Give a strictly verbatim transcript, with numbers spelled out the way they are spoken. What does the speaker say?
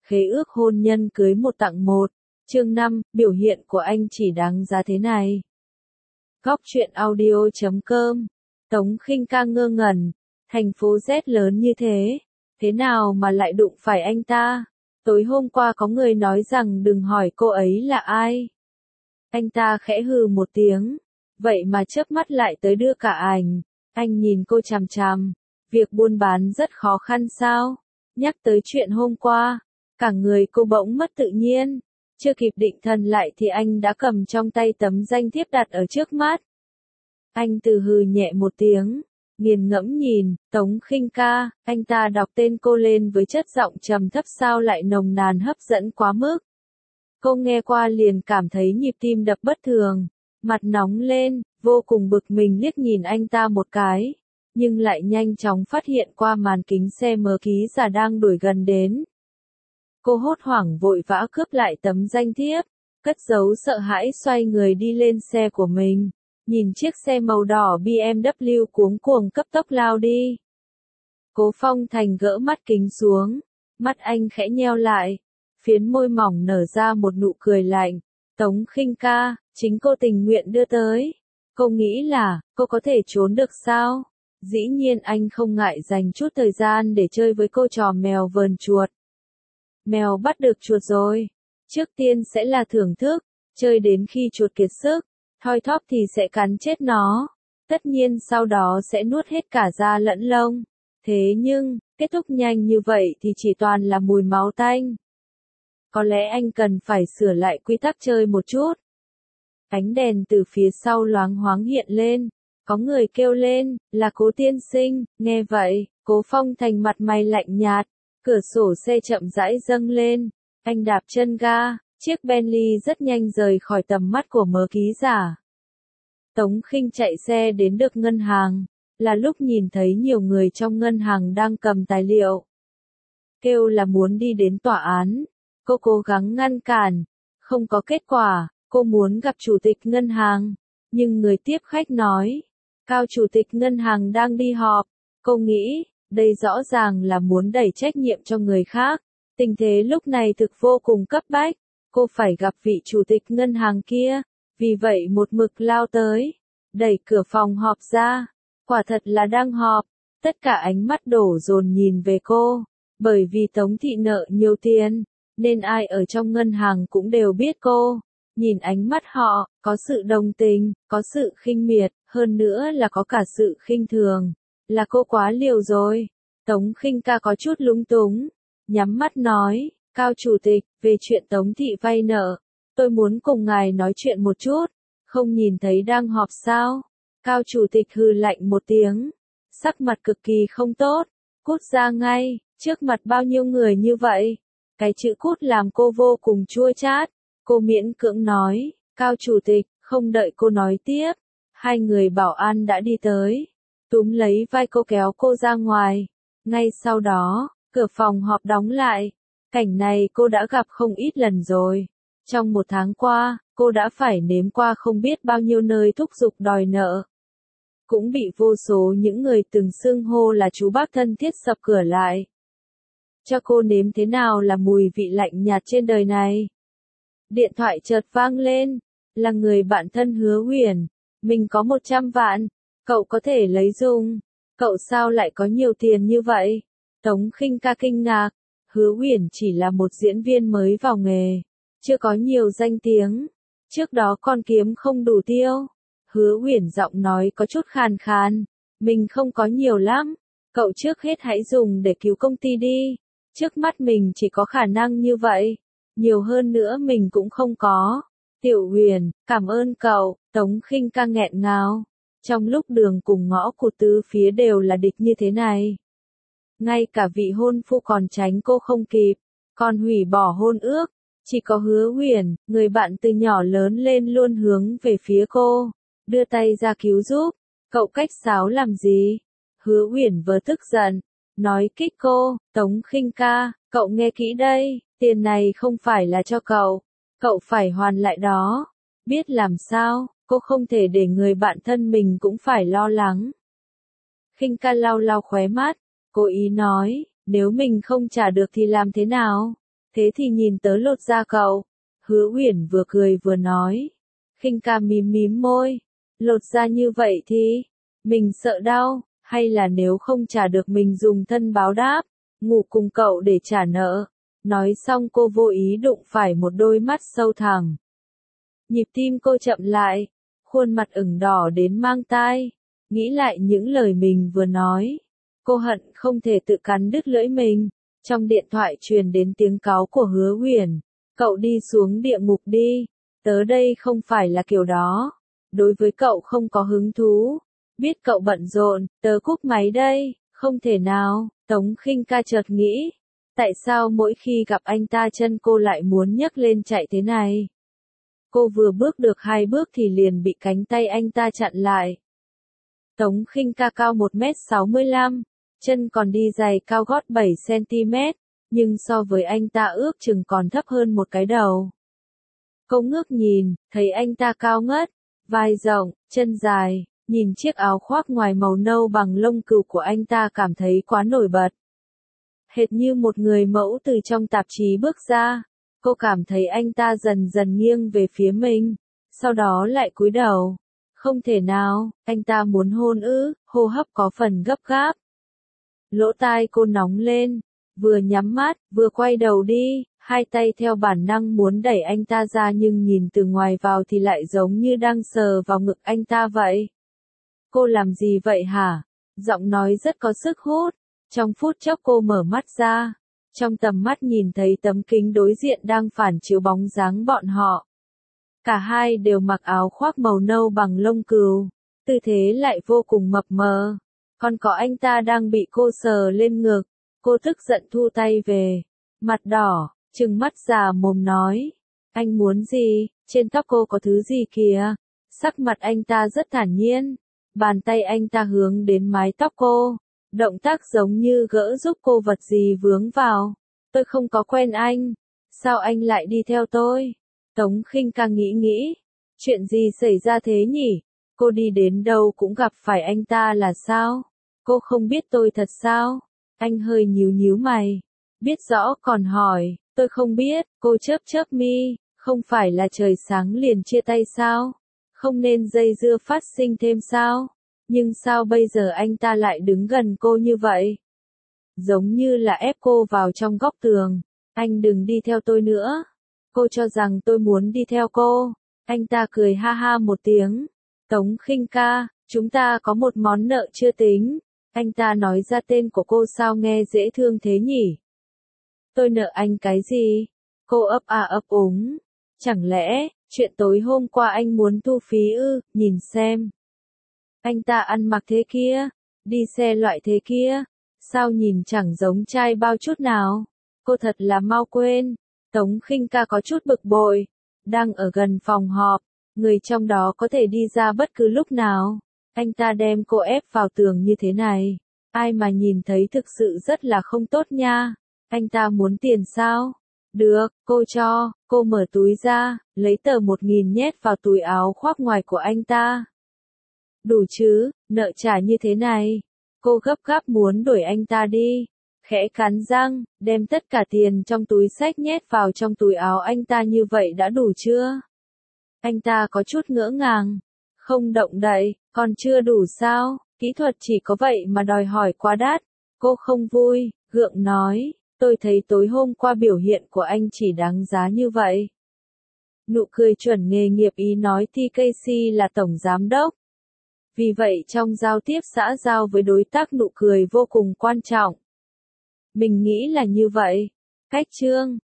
Khế ước hôn nhân cưới một tặng một. Chương năm, biểu hiện của anh chỉ đáng giá thế này. Góc truyện audio chấm com. Tống Khinh Ca ngơ ngẩn, thành phố Z lớn như thế, thế nào mà lại đụng phải anh ta? Tối hôm qua có người nói rằng đừng hỏi cô ấy là ai. Anh ta khẽ hừ một tiếng, vậy mà chớp mắt lại tới đưa cả ảnh. Anh nhìn cô chằm chằm, việc buôn bán rất khó khăn sao? Nhắc tới chuyện hôm qua, cả người cô bỗng mất tự nhiên. Chưa kịp định thần lại thì anh đã cầm trong tay tấm danh thiếp đặt ở trước mắt. Anh từ hừ nhẹ một tiếng, nghiền ngẫm nhìn, Tống Khinh Ca, anh ta đọc tên cô lên với chất giọng trầm thấp sao lại nồng nàn hấp dẫn quá mức. Cô nghe qua liền cảm thấy nhịp tim đập bất thường, mặt nóng lên, vô cùng bực mình liếc nhìn anh ta một cái, nhưng lại nhanh chóng phát hiện qua màn kính xe mờ ký giả đang đuổi gần đến. Cô hốt hoảng vội vã cướp lại tấm danh thiếp, cất giấu sợ hãi xoay người đi lên xe của mình, nhìn chiếc xe màu đỏ bê em vê cuống cuồng cấp tốc lao đi. Cố Phong Thành gỡ mắt kính xuống, mắt anh khẽ nheo lại, phiến môi mỏng nở ra một nụ cười lạnh. Tống Khinh Ca, chính cô tình nguyện đưa tới. Cô nghĩ là, cô có thể trốn được sao? Dĩ nhiên anh không ngại dành chút thời gian để chơi với cô trò mèo vờn chuột. Mèo bắt được chuột rồi. Trước tiên sẽ là thưởng thức, chơi đến khi chuột kiệt sức, thoi thóp thì sẽ cắn chết nó. Tất nhiên sau đó sẽ nuốt hết cả da lẫn lông. Thế nhưng, kết thúc nhanh như vậy thì chỉ toàn là mùi máu tanh. Có lẽ anh cần phải sửa lại quy tắc chơi một chút. Ánh đèn từ phía sau loáng thoáng hiện lên. Có người kêu lên, là Cố tiên sinh. Nghe vậy, Cố Phong Thành mặt mày lạnh nhạt. Cửa sổ xe chậm rãi dâng lên. Anh đạp chân ga, chiếc Bentley rất nhanh rời khỏi tầm mắt của mớ ký giả. Tống Khinh chạy xe đến được ngân hàng. Là lúc nhìn thấy nhiều người trong ngân hàng đang cầm tài liệu. Kêu là muốn đi đến tòa án. Cô cố gắng ngăn cản. Không có kết quả, cô muốn gặp chủ tịch ngân hàng. Nhưng người tiếp khách nói, Cao chủ tịch ngân hàng đang đi họp. Cô nghĩ, đây rõ ràng là muốn đẩy trách nhiệm cho người khác. Tình thế lúc này thực vô cùng cấp bách. Cô phải gặp vị chủ tịch ngân hàng kia. Vì vậy một mực lao tới. Đẩy cửa phòng họp ra. Quả thật là đang họp. Tất cả ánh mắt đổ dồn nhìn về cô. Bởi vì Tống Thị nợ nhiều tiền. Nên ai ở trong ngân hàng cũng đều biết cô. Nhìn ánh mắt họ, có sự đồng tình, có sự khinh miệt, hơn nữa là có cả sự khinh thường. Là cô quá liều rồi. Tống Khinh Ca có chút lúng túng. Nhắm mắt nói, Cao chủ tịch, về chuyện Tống Thị vay nợ. Tôi muốn cùng ngài nói chuyện một chút. Không nhìn thấy đang họp sao? Cao chủ tịch hừ lạnh một tiếng. Sắc mặt cực kỳ không tốt. Cút ra ngay, trước mặt bao nhiêu người như vậy. Cái chữ cút làm cô vô cùng chua chát. Cô miễn cưỡng nói, Cao chủ tịch, không đợi cô nói tiếp. Hai người bảo an đã đi tới. Túm lấy vai cô kéo cô ra ngoài. Ngay sau đó, cửa phòng họp đóng lại. Cảnh này cô đã gặp không ít lần rồi. Trong một tháng qua, cô đã phải nếm qua không biết bao nhiêu nơi thúc giục đòi nợ. Cũng bị vô số những người từng xưng hô là chú bác thân thiết sập cửa lại. Cho cô nếm thế nào là mùi vị lạnh nhạt trên đời này. Điện thoại chợt vang lên. Là người bạn thân Hứa Huyền. Mình có một trăm vạn. Cậu có thể lấy dùng. Cậu sao lại có nhiều tiền như vậy? Tống Khinh Ca kinh ngạc. Hứa Huyền chỉ là một diễn viên mới vào nghề. Chưa có nhiều danh tiếng. Trước đó con kiếm không đủ tiêu. Hứa Huyền giọng nói có chút khàn khàn. Mình không có nhiều lắm. Cậu trước hết hãy dùng để cứu công ty đi. Trước mắt mình chỉ có khả năng như vậy. Nhiều hơn nữa mình cũng không có. Tiểu Huyền, cảm ơn cậu. Tống Khinh Ca nghẹn ngào. Trong lúc đường cùng ngõ cụt tứ phía đều là địch như thế này. Ngay cả vị hôn phu còn tránh cô không kịp. Còn hủy bỏ hôn ước. Chỉ có Hứa Huyền, người bạn từ nhỏ lớn lên luôn hướng về phía cô. Đưa tay ra cứu giúp. Cậu cách sáo làm gì? Hứa Huyền vừa tức giận. Nói kích cô, Tống Khinh Ca, cậu nghe kỹ đây, tiền này không phải là cho cậu. Cậu phải hoàn lại đó. Biết làm sao, cô không thể để người bạn thân mình cũng phải lo lắng. Khinh Ca lau lau khóe mắt, cố ý nói, nếu mình không trả được thì làm thế nào? Thế thì nhìn tớ lột da cậu. Hứa Uyển vừa cười vừa nói. Khinh ca mím mím môi. Lột da như vậy thì, mình sợ đau, hay là nếu không trả được mình dùng thân báo đáp, ngủ cùng cậu để trả nợ. Nói xong cô vô ý đụng phải một đôi mắt sâu thẳm. Nhịp tim cô chậm lại, khuôn mặt ửng đỏ đến mang tai, nghĩ lại những lời mình vừa nói. Cô hận không thể tự cắn đứt lưỡi mình. Trong điện thoại truyền đến tiếng cáu của Hứa Uyển. Cậu đi xuống địa ngục đi, tớ đây không phải là kiểu đó. Đối với cậu không có hứng thú. Biết cậu bận rộn, tớ cúp máy đây, không thể nào. Tống Khinh Ca chợt nghĩ. Tại sao mỗi khi gặp anh ta chân cô lại muốn nhấc lên chạy thế này? Cô vừa bước được hai bước thì liền bị cánh tay anh ta chặn lại. Tống Khinh Ca cao một mét sáu mươi lăm, chân còn đi giày cao gót bảy xăng-ti-mét, nhưng so với anh ta ước chừng còn thấp hơn một cái đầu. Cô ngước nhìn, thấy anh ta cao ngất, vai rộng, chân dài, nhìn chiếc áo khoác ngoài màu nâu bằng lông cừu của anh ta cảm thấy quá nổi bật. Hệt như một người mẫu từ trong tạp chí bước ra, cô cảm thấy anh ta dần dần nghiêng về phía mình, sau đó lại cúi đầu. Không thể nào, anh ta muốn hôn ư, hô hấp có phần gấp gáp. Lỗ tai cô nóng lên, vừa nhắm mắt, vừa quay đầu đi, hai tay theo bản năng muốn đẩy anh ta ra nhưng nhìn từ ngoài vào thì lại giống như đang sờ vào ngực anh ta vậy. Cô làm gì vậy hả? Giọng nói rất có sức hút. Trong phút chốc cô mở mắt ra, trong tầm mắt nhìn thấy tấm kính đối diện đang phản chiếu bóng dáng bọn họ. Cả hai đều mặc áo khoác màu nâu bằng lông cừu, tư thế lại vô cùng mập mờ. Còn có anh ta đang bị cô sờ lên ngực, cô tức giận thu tay về, mặt đỏ, trừng mắt già mồm nói, anh muốn gì, trên tóc cô có thứ gì kìa. Sắc mặt anh ta rất thản nhiên, bàn tay anh ta hướng đến mái tóc cô, động tác giống như gỡ giúp cô vật gì vướng vào. Tôi không có quen anh, sao anh lại đi theo tôi? Tống Khinh Ca nghĩ nghĩ, chuyện gì xảy ra thế nhỉ? Cô đi đến đâu cũng gặp phải anh ta là sao? Cô không biết tôi thật sao? Anh hơi nhíu nhíu mày, biết rõ còn hỏi, tôi không biết. Cô chớp chớp mi, không phải là trời sáng liền chia tay sao? Không nên dây dưa phát sinh thêm sao? Nhưng sao bây giờ anh ta lại đứng gần cô như vậy? Giống như là ép cô vào trong góc tường. Anh đừng đi theo tôi nữa. Cô cho rằng tôi muốn đi theo cô. Anh ta cười ha ha một tiếng. Tống Khinh Ca, chúng ta có một món nợ chưa tính. Anh ta nói ra tên của cô sao nghe dễ thương thế nhỉ? Tôi nợ anh cái gì? Cô ấp à ấp úng. Chẳng lẽ, chuyện tối hôm qua anh muốn thu phí ư? Nhìn xem. Anh ta ăn mặc thế kia, đi xe loại thế kia, sao nhìn chẳng giống trai bao chút nào. Cô thật là mau quên. Tống Khinh Ca có chút bực bội. Đang ở gần phòng họp, người trong đó có thể đi ra bất cứ lúc nào. Anh ta đem cô ép vào tường như thế này. Ai mà nhìn thấy thực sự rất là không tốt nha. Anh ta muốn tiền sao? Được, cô cho. Cô mở túi ra, lấy tờ một nghìn nhét vào túi áo khoác ngoài của anh ta. Đủ chứ, nợ trả như thế này. Cô gấp gáp muốn đuổi anh ta đi. Khẽ cắn răng, đem tất cả tiền trong túi xách nhét vào trong túi áo anh ta như vậy đã đủ chưa? Anh ta có chút ngỡ ngàng. Không động đậy, còn chưa đủ sao? Kỹ thuật chỉ có vậy mà đòi hỏi quá đắt. Cô không vui, gượng nói, tôi thấy tối hôm qua biểu hiện của anh chỉ đáng giá như vậy. Nụ cười chuẩn nghề nghiệp ý nói tê ca xê là tổng giám đốc. Vì vậy trong giao tiếp xã giao với đối tác nụ cười vô cùng quan trọng. Mình nghĩ là như vậy. Cách chương